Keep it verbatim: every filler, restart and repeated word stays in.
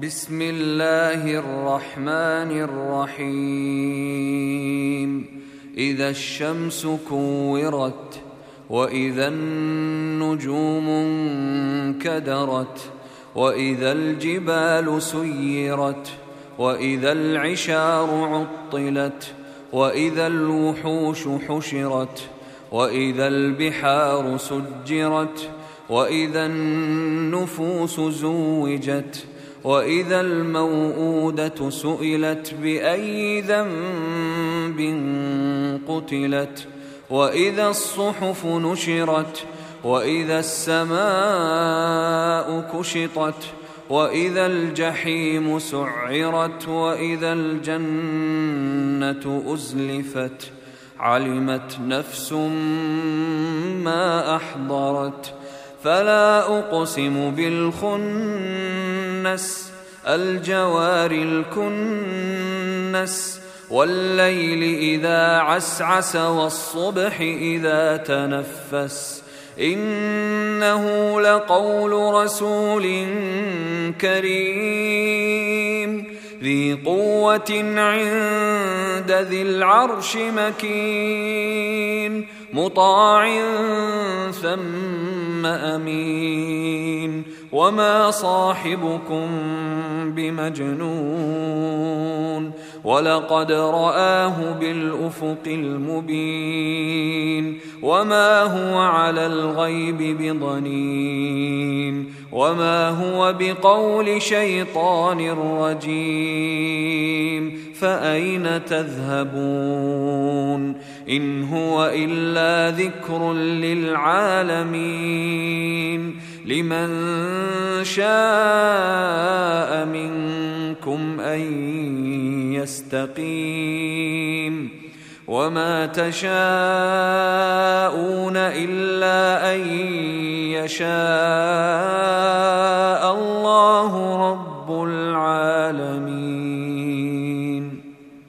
بسم الله الرحمن الرحيم إذا الشمس كورت وإذا النجوم انكدرت وإذا الجبال سيرت وإذا العشار عطلت وإذا الوحوش حشرت وإذا البحار سجرت وإذا النفوس زوجت وإذا الموءودة سئلت بأي ذنب قتلت وإذا الصحف نشرت وإذا السماء كشطت وإذا الجحيم سعرت وإذا الجنة أزلفت علمت نفس ما أحضرت فلا أقسم بالخنس الجوار الكنس والليل إذا عسعس والصبح إذا تنفس إنه لقول رسول كريم ذي قوة عند ذي العرش مكين مطاع ثم أمين وما صاحبكم بمجنون ولقد رآه بالأفق المبين وما هو على الغيب بضنين وما هو بقول شيطان رجيم فأين تذهبون إن هو إلا ذكر للعالمين لمن شاء منكم أن يستقيم وما تشاءون إلا أن يشاء الله رب العالمين.